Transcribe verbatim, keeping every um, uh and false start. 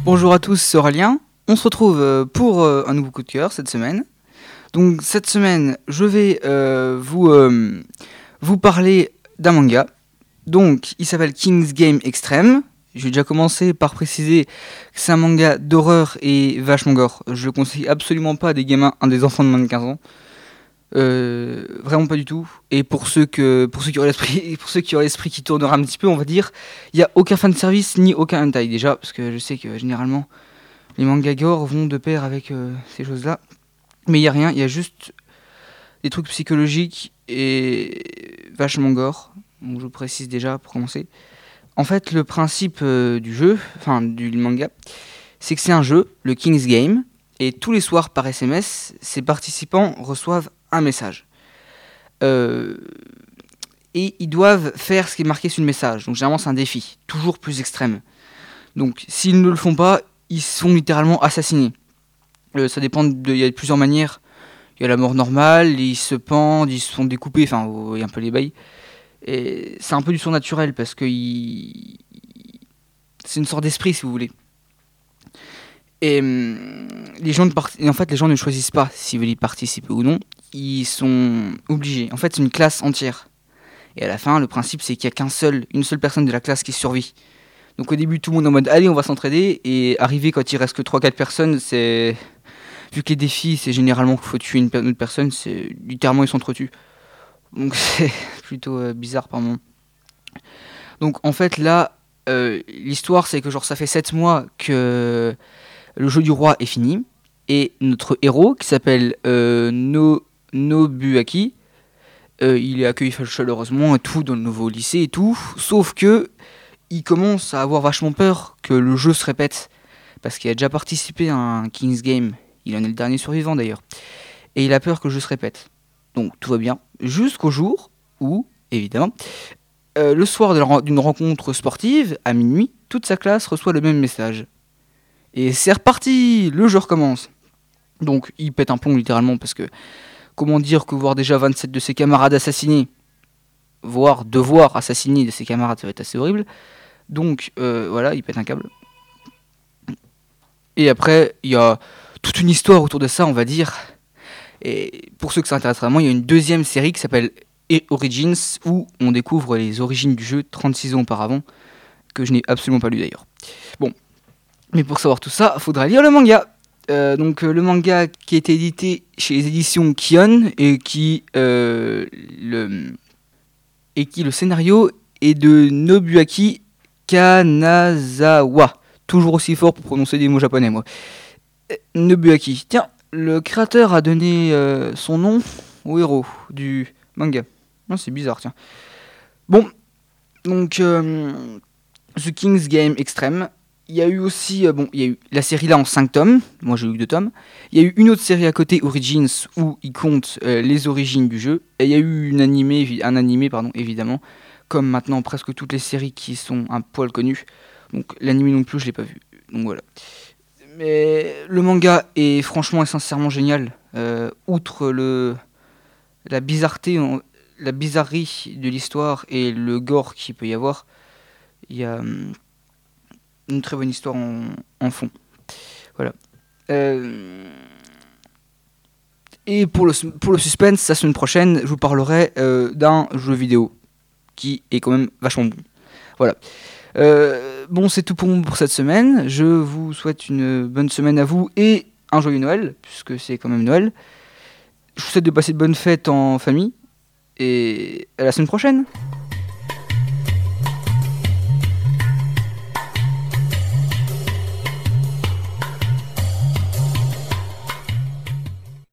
Bonjour à tous, c'est Aurélien. On se retrouve euh, pour euh, un nouveau coup de cœur cette semaine. Donc cette semaine, je vais euh, vous, euh, vous parler d'un manga. Donc il s'appelle King's Game Extreme. Je vais déjà commencer par préciser que c'est un manga d'horreur et vachement gore. Je le conseille absolument pas à des gamins, à des enfants de moins de quinze ans. Euh, vraiment pas du tout. Et pour ceux, que, pour ceux qui auraient l'esprit, pour ceux qui auraient l'esprit qui tournera un petit peu, on va dire, il n'y a aucun fan service ni aucun hentai déjà, parce que je sais que généralement les mangas gore vont de pair avec euh, ces choses-là. Mais il n'y a rien, il y a juste des trucs psychologiques et vachement gore. Donc je vous précise déjà pour commencer. En fait, le principe euh, du jeu, enfin du manga, c'est que c'est un jeu, le King's Game, et tous les soirs par S M S, ses participants reçoivent un message. Euh, et ils doivent faire ce qui est marqué sur le message. Donc généralement c'est un défi, toujours plus extrême. Donc s'ils ne le font pas, ils sont littéralement assassinés. Euh, ça dépend, de, il y a plusieurs manières. Il y a la mort normale, ils se pendent, ils se font découper, enfin vous voyez un peu les bails. Et c'est un peu du surnaturel parce que il... c'est une sorte d'esprit si vous voulez. Et, hum, les gens ne part... et en fait les gens ne choisissent pas s'ils veulent y participer ou non. Ils sont obligés. En fait c'est une classe entière. Et à la fin le principe c'est qu'il n'y a qu'un seul, une seule personne de la classe qui survit. Donc au début tout le monde est en mode allez on va s'entraider. Et arrivé quand il reste que trois quatre personnes, c'est... Vu que les défis c'est généralement qu'il faut tuer une, une autre personne, c'est littéralement ils s'entretuent. Donc c'est plutôt euh, bizarre par moment. Donc en fait là, euh, l'histoire c'est que genre ça fait sept mois que le jeu du roi est fini. Et notre héros qui s'appelle euh, no, Nobuaki, euh, il est accueilli chaleureusement et tout dans le nouveau lycée et tout. Sauf que il commence à avoir vachement peur que le jeu se répète. Parce qu'il a déjà participé à un King's Game. Il en est le dernier survivant d'ailleurs. Et il a peur que le jeu se répète. Donc tout va bien. Jusqu'au jour où, évidemment, euh, le soir de la, d'une rencontre sportive, à minuit, toute sa classe reçoit le même message. Et c'est reparti, le jeu recommence. Donc il pète un plomb littéralement parce que, comment dire que voir déjà vingt-sept de ses camarades assassinés, voire devoir assassiner de ses camarades, ça va être assez horrible. Donc euh, voilà, il pète un câble. Et après, il y a toute une histoire autour de ça, on va dire. Et pour ceux que ça intéresse vraiment, il y a une deuxième série qui s'appelle Origins, où on découvre les origines du jeu trente-six ans auparavant, que je n'ai absolument pas lu d'ailleurs. Bon, mais pour savoir tout ça, il faudra lire le manga. Euh, donc euh, le manga qui a été édité chez les éditions Kion, et qui, euh, le, et qui le scénario est de Nobuaki Kanazawa. Toujours aussi fort pour prononcer des mots japonais, moi. Nobuaki. Tiens, le créateur a donné euh, son nom au héros du manga. Non, c'est bizarre, tiens. Bon, donc, euh, The King's Game Extreme. Il y a eu aussi, euh, bon, il y a eu la série là en cinq tomes. Moi, j'ai eu que deux tomes. Il y a eu une autre série à côté, Origins, où il compte euh, les origines du jeu. Et il y a eu une animé, un animé, pardon, évidemment. Comme maintenant presque toutes les séries qui sont un poil connues. Donc, l'animé non plus, je l'ai pas vu. Donc, voilà. Mais le manga est franchement et sincèrement génial. Euh, outre le, la bizarreté, la bizarrerie de l'histoire et le gore qu'il peut y avoir, il y a hum, une très bonne histoire en, en fond. Voilà. Euh, et pour le, pour le suspense, la semaine prochaine, je vous parlerai euh, d'un jeu vidéo qui est quand même vachement bon. Voilà. Euh, bon, c'est tout pour moi pour cette semaine. Je vous souhaite une bonne semaine à vous et un joyeux Noël, puisque c'est quand même Noël. Je vous souhaite de passer de bonnes fêtes en famille. Et à la semaine prochaine.